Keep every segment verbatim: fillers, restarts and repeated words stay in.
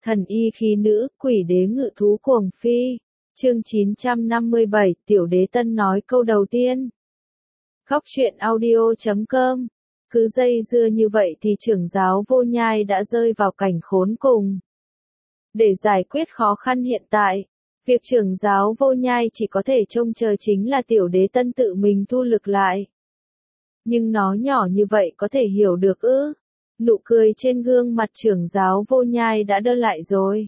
Thần y khí nữ, quỷ đế ngự thú cuồng phi. Chương chín trăm năm mươi bảy, Tiểu Đế Tân nói câu đầu tiên. Góc truyện audio chấm com. Cứ dây dưa như vậy thì trưởng giáo Vô Nhai đã rơi vào cảnh khốn cùng. Để giải quyết khó khăn hiện tại, việc trưởng giáo Vô Nhai chỉ có thể trông chờ chính là Tiểu Đế Tân tự mình thu lực lại. Nhưng nó nhỏ như vậy có thể hiểu được ư? Nụ cười trên gương mặt trưởng giáo Vô Nhai đã đơ lại rồi.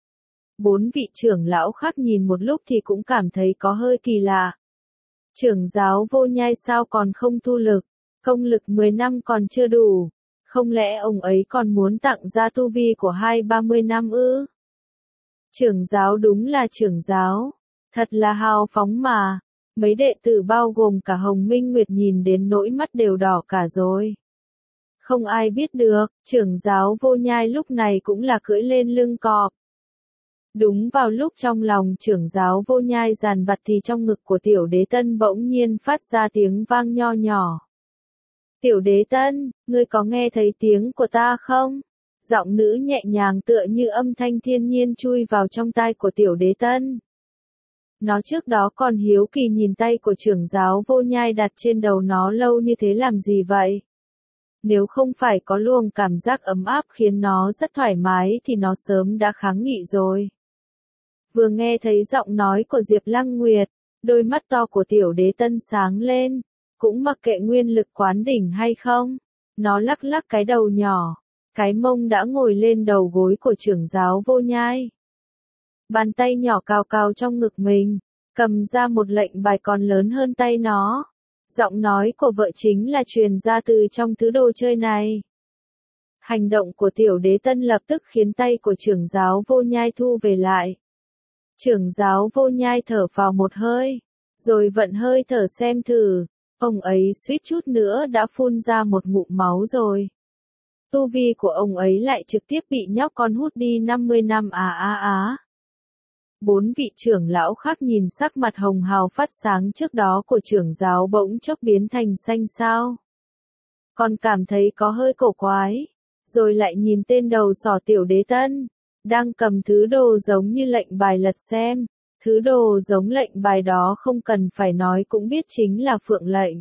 Bốn vị trưởng lão khác nhìn một lúc thì cũng cảm thấy có hơi kỳ lạ. Trưởng giáo Vô Nhai sao còn không thu lực, công lực mười năm còn chưa đủ, không lẽ ông ấy còn muốn tặng ra tu vi của hai ba mươi năm ư? Trưởng giáo đúng là trưởng giáo, thật là hào phóng mà. Mấy đệ tử bao gồm cả Hồng Minh Nguyệt nhìn đến nỗi mắt đều đỏ cả rồi. Không ai biết được, trưởng giáo Vô Nhai lúc này cũng là cưỡi lên lưng cọp. Đúng vào lúc trong lòng trưởng giáo Vô Nhai dằn vặt thì trong ngực của Tiểu Đế Tân bỗng nhiên phát ra tiếng vang nho nhỏ. Tiểu Đế Tân, ngươi có nghe thấy tiếng của ta không? Giọng nữ nhẹ nhàng tựa như âm thanh thiên nhiên chui vào trong tai của Tiểu Đế Tân. Nó trước đó còn hiếu kỳ nhìn tay của trưởng giáo Vô Nhai đặt trên đầu nó lâu như thế làm gì vậy? Nếu không phải có luồng cảm giác ấm áp khiến nó rất thoải mái thì nó sớm đã kháng nghị rồi. Vừa nghe thấy giọng nói của Diệp Lăng Nguyệt, đôi mắt to của Tiểu Đế Tân sáng lên, cũng mặc kệ nguyên lực quán đỉnh hay không. Nó lắc lắc cái đầu nhỏ, cái mông đã ngồi lên đầu gối của trưởng giáo Vô Nhai. Bàn tay nhỏ cào cào trong ngực mình, cầm ra một lệnh bài còn lớn hơn tay nó. Giọng nói của vợ chính là truyền ra từ trong thứ đồ chơi này. Hành động của Tiểu Đế Tân lập tức khiến tay của trưởng giáo Vô Nhai thu về lại. Trưởng giáo Vô Nhai thở vào một hơi, rồi vận hơi thở xem thử, ông ấy suýt chút nữa đã phun ra một ngụm máu rồi. Tu vi của ông ấy lại trực tiếp bị nhóc con hút đi năm mươi năm à á á. Bốn vị trưởng lão khác nhìn sắc mặt hồng hào phát sáng trước đó của trưởng giáo bỗng chốc biến thành xanh xao. Còn cảm thấy có hơi cổ quái, rồi lại nhìn tên đầu sỏ Tiểu Đế Tân, đang cầm thứ đồ giống như lệnh bài lật xem. Thứ đồ giống lệnh bài đó không cần phải nói cũng biết chính là phượng lệnh.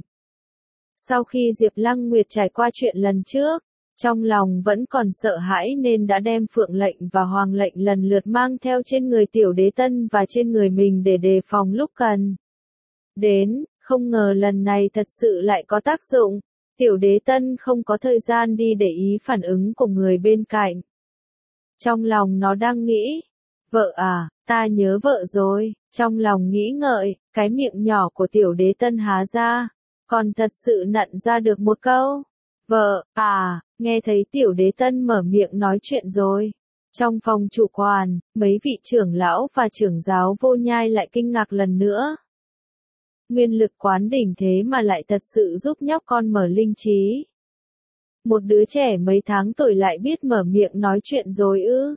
Sau khi Diệp Lăng Nguyệt trải qua chuyện lần trước, trong lòng vẫn còn sợ hãi nên đã đem phượng lệnh và hoàng lệnh lần lượt mang theo trên người Tiểu Đế Tân và trên người mình để đề phòng lúc cần. Đến, không ngờ lần này thật sự lại có tác dụng. Tiểu Đế Tân không có thời gian đi để ý phản ứng của người bên cạnh. Trong lòng nó đang nghĩ, vợ à, ta nhớ vợ rồi. Trong lòng nghĩ ngợi, cái miệng nhỏ của Tiểu Đế Tân há ra, còn thật sự nặn ra được một câu. Vợ, à, nghe thấy Tiểu Đế Tân mở miệng nói chuyện rồi. Trong phòng chủ quản, mấy vị trưởng lão và trưởng giáo Vô Nhai lại kinh ngạc lần nữa. Nguyên lực quán đỉnh thế mà lại thật sự giúp nhóc con mở linh trí. Một đứa trẻ mấy tháng tuổi lại biết mở miệng nói chuyện rồi ư?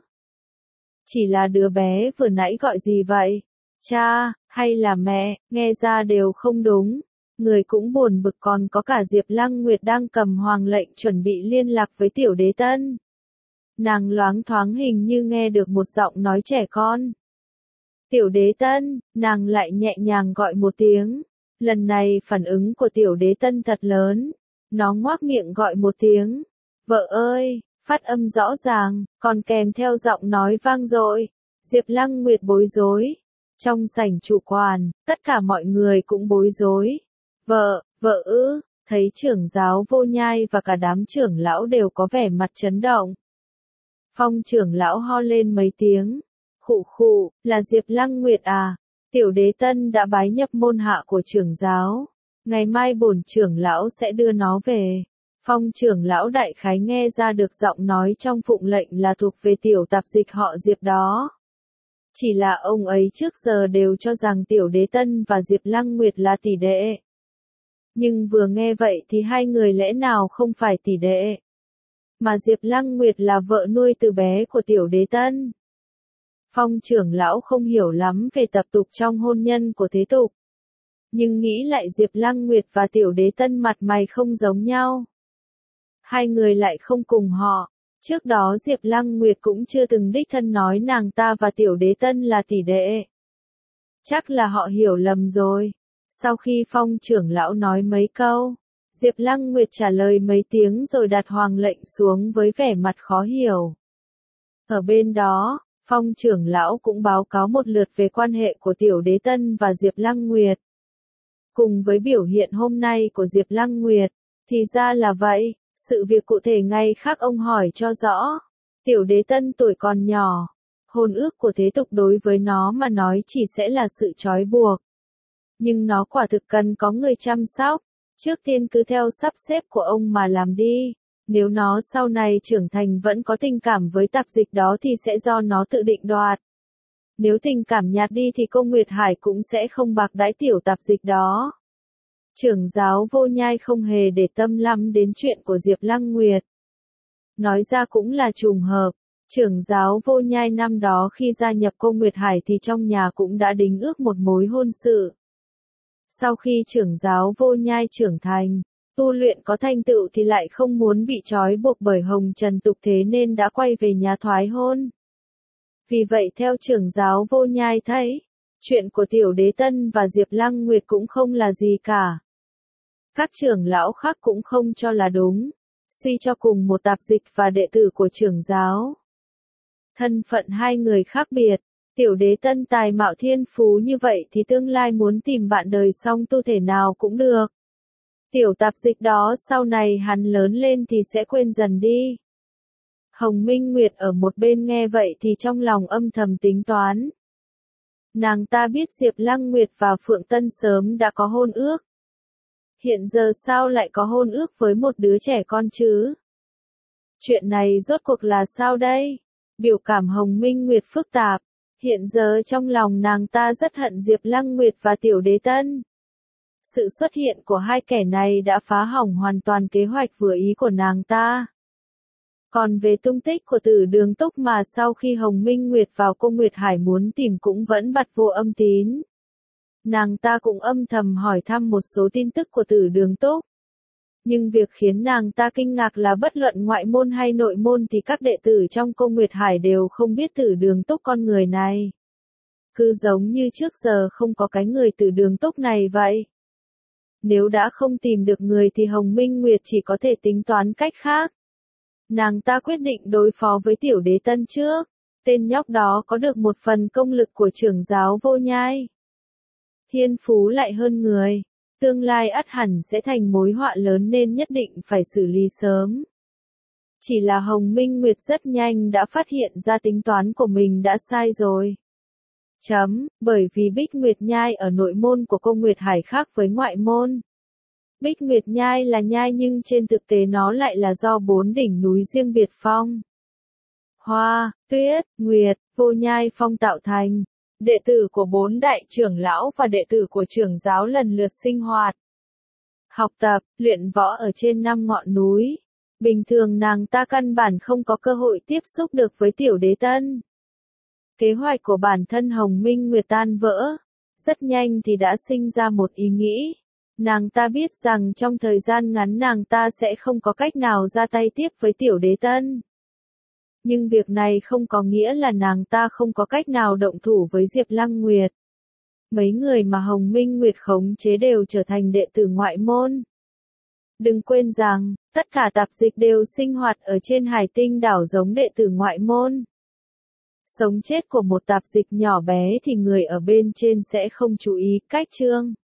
Chỉ là đứa bé vừa nãy gọi gì vậy? Cha, hay là mẹ, nghe ra đều không đúng. Người cũng buồn bực còn có cả Diệp Lăng Nguyệt đang cầm hoàng lệnh chuẩn bị liên lạc với Tiểu Đế Tân. Nàng loáng thoáng hình như nghe được một giọng nói trẻ con. Tiểu Đế Tân, nàng lại nhẹ nhàng gọi một tiếng. Lần này phản ứng của Tiểu Đế Tân thật lớn. Nó ngoác miệng gọi một tiếng. Vợ ơi, phát âm rõ ràng, còn kèm theo giọng nói vang dội. Diệp Lăng Nguyệt bối rối. Trong sảnh chủ quản, tất cả mọi người cũng bối rối. Vợ, vợ ư, thấy trưởng giáo Vô Nhai và cả đám trưởng lão đều có vẻ mặt chấn động. Phong trưởng lão ho lên mấy tiếng. Khụ khụ, là Diệp Lăng Nguyệt à, Tiểu Đế Tân đã bái nhập môn hạ của trưởng giáo. Ngày mai bổn trưởng lão sẽ đưa nó về. Phong trưởng lão đại khái nghe ra được giọng nói trong phụng lệnh là thuộc về tiểu tạp dịch họ Diệp đó. Chỉ là ông ấy trước giờ đều cho rằng Tiểu Đế Tân và Diệp Lăng Nguyệt là tỷ đệ. Nhưng vừa nghe vậy thì hai người lẽ nào không phải tỷ đệ. Mà Diệp Lăng Nguyệt là vợ nuôi từ bé của Tiểu Đế Tân. Phong trưởng lão không hiểu lắm về tập tục trong hôn nhân của thế tục. Nhưng nghĩ lại Diệp Lăng Nguyệt và Tiểu Đế Tân mặt mày không giống nhau. Hai người lại không cùng họ. Trước đó Diệp Lăng Nguyệt cũng chưa từng đích thân nói nàng ta và Tiểu Đế Tân là tỷ đệ. Chắc là họ hiểu lầm rồi. Sau khi Phong trưởng lão nói mấy câu, Diệp Lăng Nguyệt trả lời mấy tiếng rồi đặt hoàng lệnh xuống với vẻ mặt khó hiểu. Ở bên đó, Phong trưởng lão cũng báo cáo một lượt về quan hệ của Tiểu Đế Tân và Diệp Lăng Nguyệt. Cùng với biểu hiện hôm nay của Diệp Lăng Nguyệt, thì ra là vậy, sự việc cụ thể ngay khác ông hỏi cho rõ. Tiểu Đế Tân tuổi còn nhỏ, hôn ước của thế tục đối với nó mà nói chỉ sẽ là sự trói buộc. Nhưng nó quả thực cần có người chăm sóc, trước tiên cứ theo sắp xếp của ông mà làm đi. Nếu nó sau này trưởng thành vẫn có tình cảm với tạp dịch đó thì sẽ do nó tự định đoạt. Nếu tình cảm nhạt đi thì cô Nguyệt Hải cũng sẽ không bạc đãi tiểu tạp dịch đó. Trưởng giáo Vô Nhai không hề để tâm lắm đến chuyện của Diệp Lăng Nguyệt. Nói ra cũng là trùng hợp, trưởng giáo Vô Nhai năm đó khi gia nhập cô Nguyệt Hải thì trong nhà cũng đã đính ước một mối hôn sự. Sau khi trưởng giáo Vô Nhai trưởng thành, tu luyện có thành tựu thì lại không muốn bị trói buộc bởi hồng trần tục thế nên đã quay về nhà thoái hôn. Vì vậy theo trưởng giáo Vô Nhai thấy, chuyện của Tiểu Đế Tân và Diệp Lăng Nguyệt cũng không là gì cả. Các trưởng lão khác cũng không cho là đúng, suy cho cùng một tạp dịch và đệ tử của trưởng giáo. Thân phận hai người khác biệt, Tiểu Đế Tân tài mạo thiên phú như vậy thì tương lai muốn tìm bạn đời song tu thể nào cũng được. Tiểu tạp dịch đó sau này hắn lớn lên thì sẽ quên dần đi. Hồng Minh Nguyệt ở một bên nghe vậy thì trong lòng âm thầm tính toán. Nàng ta biết Diệp Lăng Nguyệt và Phượng Tân sớm đã có hôn ước. Hiện giờ sao lại có hôn ước với một đứa trẻ con chứ? Chuyện này rốt cuộc là sao đây? Biểu cảm Hồng Minh Nguyệt phức tạp. Hiện giờ trong lòng nàng ta rất hận Diệp Lăng Nguyệt và Tiểu Đế Tân. Sự xuất hiện của hai kẻ này đã phá hỏng hoàn toàn kế hoạch vừa ý của nàng ta. Còn về tung tích của Tử Đường Túc mà sau khi Hồng Minh Nguyệt vào cô Nguyệt Hải muốn tìm cũng vẫn bặt vô âm tín. Nàng ta cũng âm thầm hỏi thăm một số tin tức của Tử Đường Túc. Nhưng việc khiến nàng ta kinh ngạc là bất luận ngoại môn hay nội môn thì các đệ tử trong cô Nguyệt Hải đều không biết Tử Đường Túc con người này. Cứ giống như trước giờ không có cái người Tử Đường Túc này vậy. Nếu đã không tìm được người thì Hồng Minh Nguyệt chỉ có thể tính toán cách khác. Nàng ta quyết định đối phó với Tiểu Đế Tân trước. Tên nhóc đó có được một phần công lực của trưởng giáo Vô Nhai. Thiên phú lại hơn người. Tương lai ắt hẳn sẽ thành mối họa lớn nên nhất định phải xử lý sớm. Chỉ là Hồng Minh Nguyệt rất nhanh đã phát hiện ra tính toán của mình đã sai rồi. Chấm, bởi vì Bích Nguyệt Nhai ở nội môn của cô Nguyệt Hải khác với ngoại môn. Bích Nguyệt Nhai là nhai nhưng trên thực tế nó lại là do bốn đỉnh núi riêng biệt phong. Hoa, Tuyết, Nguyệt, Vô Nhai phong tạo thành. Đệ tử của bốn đại trưởng lão và đệ tử của trưởng giáo lần lượt sinh hoạt. Học tập, luyện võ ở trên năm ngọn núi. Bình thường nàng ta căn bản không có cơ hội tiếp xúc được với Tiểu Đế Tân. Kế hoạch của bản thân Hồng Minh Nguyệt tan vỡ. Rất nhanh thì đã sinh ra một ý nghĩ. Nàng ta biết rằng trong thời gian ngắn nàng ta sẽ không có cách nào ra tay tiếp với Tiểu Đế Tân. Nhưng việc này không có nghĩa là nàng ta không có cách nào động thủ với Diệp Lăng Nguyệt. Mấy người mà Hồng Minh Nguyệt khống chế đều trở thành đệ tử ngoại môn. Đừng quên rằng, tất cả tạp dịch đều sinh hoạt ở trên hải tinh đảo giống đệ tử ngoại môn. Sống chết của một tạp dịch nhỏ bé thì người ở bên trên sẽ không chú ý. Cách chương